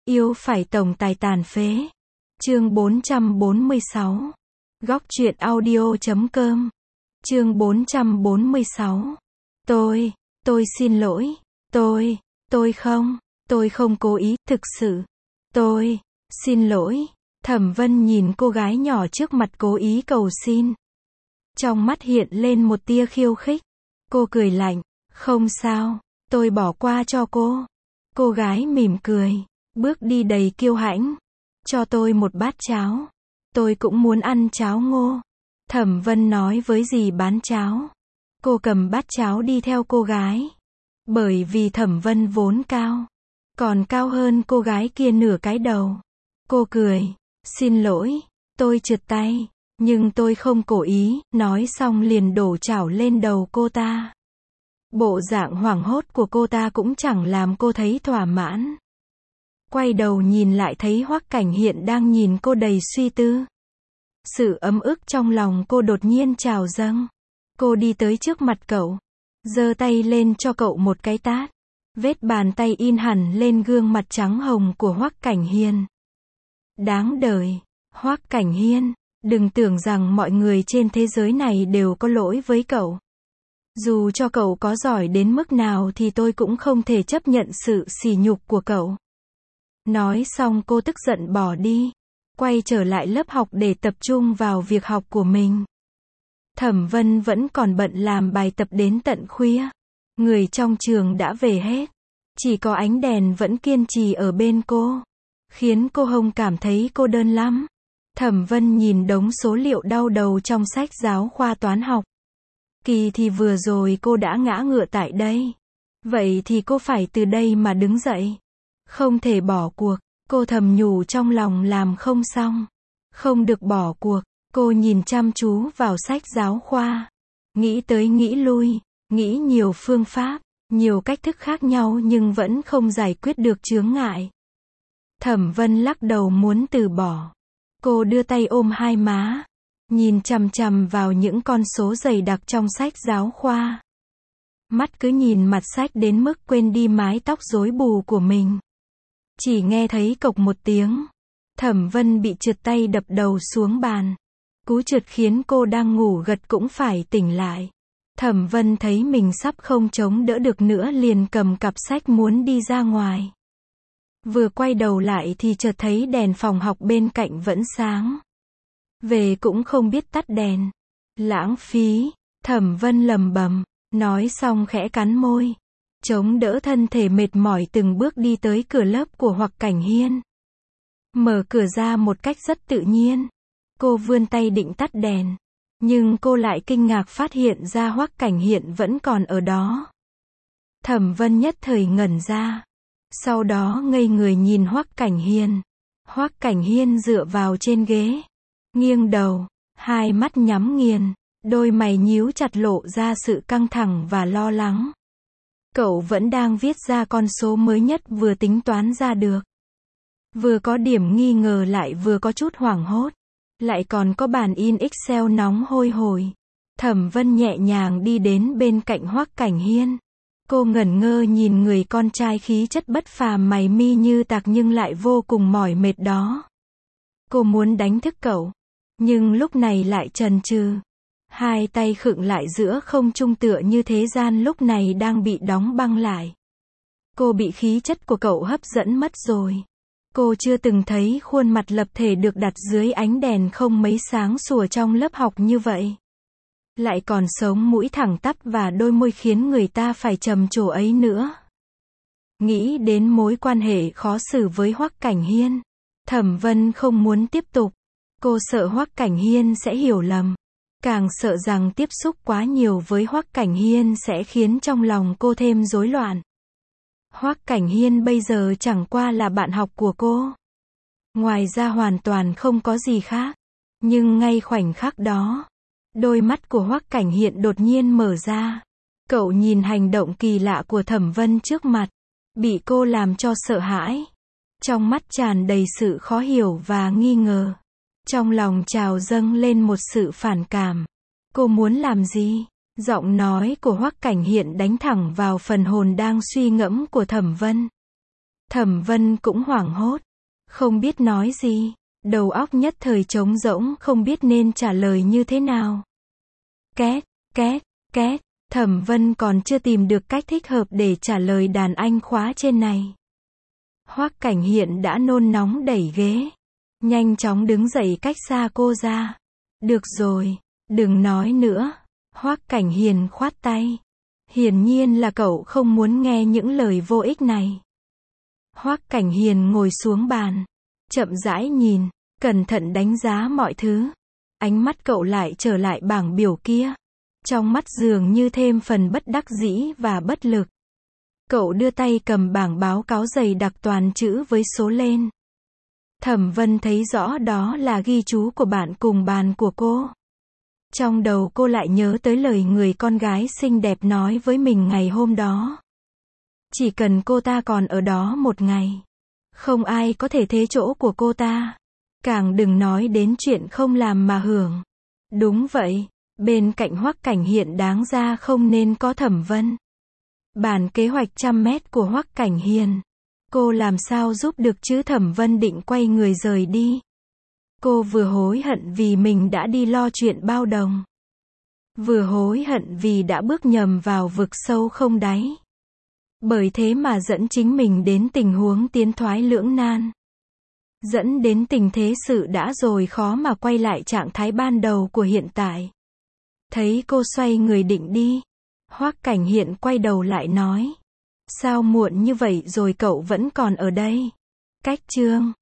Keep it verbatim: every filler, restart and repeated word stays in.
Yêu phải tổng tài tàn phế. Chương bốn trăm bốn mươi sáu. Góc truyện audio chấm com. Chương bốn trăm bốn mươi sáu. Tôi, tôi xin lỗi. Tôi, tôi không, tôi không cố ý, thực sự. Tôi, xin lỗi. Thẩm Vân nhìn cô gái nhỏ trước mặt cố ý cầu xin. Trong mắt hiện lên một tia khiêu khích. Cô cười lạnh, không sao, tôi bỏ qua cho cô. Cô gái mỉm cười, bước đi đầy kiêu hãnh. Cho tôi một bát cháo. Tôi cũng muốn ăn cháo ngô. Thẩm Vân nói với dì bán cháo. Cô cầm bát cháo đi theo cô gái. Bởi vì Thẩm Vân vốn cao. Còn cao hơn cô gái kia nửa cái đầu. Cô cười, xin lỗi, tôi trượt tay. Nhưng tôi không cố ý, nói xong liền đổ chảo lên đầu cô ta. Bộ dạng hoảng hốt của cô ta cũng chẳng làm cô thấy thỏa mãn. Quay đầu nhìn lại thấy Hoắc Cảnh Hiện đang nhìn cô đầy suy tư. Sự ấm ức trong lòng cô đột nhiên trào dâng. Cô đi tới trước mặt cậu, giơ tay lên cho cậu một cái tát. Vết bàn tay in hẳn lên gương mặt trắng hồng của Hoắc Cảnh Hiên. Đáng đời, Hoắc Cảnh Hiên, đừng tưởng rằng mọi người trên thế giới này đều có lỗi với cậu. Dù cho cậu có giỏi đến mức nào thì tôi cũng không thể chấp nhận sự sỉ nhục của cậu. Nói xong cô tức giận bỏ đi, quay trở lại lớp học để tập trung vào việc học của mình. Thẩm Vân vẫn còn bận làm bài tập đến tận khuya. Người trong trường đã về hết. Chỉ có ánh đèn vẫn kiên trì ở bên cô, khiến cô Hồng cảm thấy cô đơn lắm. Thẩm Vân nhìn đống số liệu đau đầu trong sách giáo khoa toán học. Kỳ thì vừa rồi cô đã ngã ngựa tại đây. Vậy thì cô phải từ đây mà đứng dậy. Không thể bỏ cuộc, cô thầm nhủ trong lòng làm không xong. Không được bỏ cuộc, cô nhìn chăm chú vào sách giáo khoa. Nghĩ tới nghĩ lui, nghĩ nhiều phương pháp, nhiều cách thức khác nhau nhưng vẫn không giải quyết được chướng ngại. Thẩm Vân lắc đầu muốn từ bỏ. Cô đưa tay ôm hai má, nhìn chằm chằm vào những con số dày đặc trong sách giáo khoa. Mắt cứ nhìn mặt sách đến mức quên đi mái tóc rối bù của mình. Chỉ nghe thấy cộc một tiếng. Thẩm Vân bị trượt tay đập đầu xuống bàn. Cú trượt khiến cô đang ngủ gật cũng phải tỉnh lại. Thẩm Vân thấy mình sắp không chống đỡ được nữa liền cầm cặp sách muốn đi ra ngoài. Vừa quay đầu lại thì chợt thấy đèn phòng học bên cạnh vẫn sáng. Về cũng không biết tắt đèn. Lãng phí, Thẩm Vân lầm bầm, nói xong khẽ cắn môi. Chống đỡ thân thể mệt mỏi từng bước đi tới cửa lớp của Hoắc Cảnh Hiên. Mở cửa ra một cách rất tự nhiên. Cô vươn tay định tắt đèn. Nhưng cô lại kinh ngạc phát hiện ra Hoắc Cảnh Hiện vẫn còn ở đó. Thẩm Vân nhất thời ngẩn ra. Sau đó ngây người nhìn Hoắc Cảnh Hiên. Hoắc Cảnh Hiên dựa vào trên ghế. Nghiêng đầu, hai mắt nhắm nghiền. Đôi mày nhíu chặt lộ ra sự căng thẳng và lo lắng. Cậu vẫn đang viết ra con số mới nhất vừa tính toán ra được. Vừa có điểm nghi ngờ lại vừa có chút hoảng hốt. Lại còn có bản in Excel nóng hôi hổi. Thẩm Vân nhẹ nhàng đi đến bên cạnh Hoắc Cảnh Hiên. Cô ngẩn ngơ nhìn người con trai khí chất bất phàm mày mi như tạc nhưng lại vô cùng mỏi mệt đó. Cô muốn đánh thức cậu. Nhưng lúc này lại chần chừ. Hai tay khựng lại giữa không trung tựa như thế gian lúc này đang bị đóng băng lại. Cô bị khí chất của cậu hấp dẫn mất rồi. Cô chưa từng thấy khuôn mặt lập thể được đặt dưới ánh đèn không mấy sáng sủa trong lớp học như vậy. Lại còn sống mũi thẳng tắp và đôi môi khiến người ta phải trầm trồ ấy nữa. Nghĩ đến mối quan hệ khó xử với Hoắc Cảnh Hiên. Thẩm Vân không muốn tiếp tục. Cô sợ Hoắc Cảnh Hiên sẽ hiểu lầm. Càng sợ rằng tiếp xúc quá nhiều với Hoắc Cảnh Hiên sẽ khiến trong lòng cô thêm rối loạn. Hoắc Cảnh Hiên bây giờ chẳng qua là bạn học của cô. Ngoài ra hoàn toàn không có gì khác. Nhưng ngay khoảnh khắc đó, đôi mắt của Hoắc Cảnh Hiện đột nhiên mở ra. Cậu nhìn hành động kỳ lạ của Thẩm Vân trước mặt. Bị cô làm cho sợ hãi. Trong mắt tràn đầy sự khó hiểu và nghi ngờ. Trong lòng trào dâng lên một sự phản cảm. Cô muốn làm gì? Giọng nói của Hoắc Cảnh Hiện đánh thẳng vào phần hồn đang suy ngẫm của Thẩm Vân. Thẩm Vân cũng hoảng hốt, không biết nói gì, đầu óc nhất thời trống rỗng không biết nên trả lời như thế nào. Két, két, két, Thẩm Vân còn chưa tìm được cách thích hợp để trả lời đàn anh khóa trên này. Hoắc Cảnh Hiện đã nôn nóng đẩy ghế, nhanh chóng đứng dậy cách xa cô ra. Được rồi, đừng nói nữa. Hoắc Cảnh Hiền khoát tay. Hiển nhiên là cậu không muốn nghe những lời vô ích này. Hoắc Cảnh Hiền ngồi xuống bàn, chậm rãi nhìn, cẩn thận đánh giá mọi thứ. Ánh mắt cậu lại trở lại bảng biểu kia. Trong mắt dường như thêm phần bất đắc dĩ và bất lực. Cậu đưa tay cầm bảng báo cáo dày đặc toàn chữ với số lên. Thẩm Vân thấy rõ đó là ghi chú của bạn cùng bàn của cô. Trong đầu cô lại nhớ tới lời người con gái xinh đẹp nói với mình ngày hôm đó. Chỉ cần cô ta còn ở đó một ngày, không ai có thể thế chỗ của cô ta. Càng đừng nói đến chuyện không làm mà hưởng. Đúng vậy, bên cạnh Hoắc Cảnh Hiện đáng ra không nên có Thẩm Vân. Bản kế hoạch trăm mét của Hoắc Cảnh Hiền, cô làm sao giúp được chứ? Thẩm Vân định quay người rời đi. Cô vừa hối hận vì mình đã đi lo chuyện bao đồng. Vừa hối hận vì đã bước nhầm vào vực sâu không đáy. Bởi thế mà dẫn chính mình đến tình huống tiến thoái lưỡng nan. Dẫn đến tình thế sự đã rồi khó mà quay lại trạng thái ban đầu của hiện tại. Thấy cô xoay người định đi, Hoắc Cảnh Hiện quay đầu lại nói. Sao muộn như vậy rồi cậu vẫn còn ở đây? Cách chương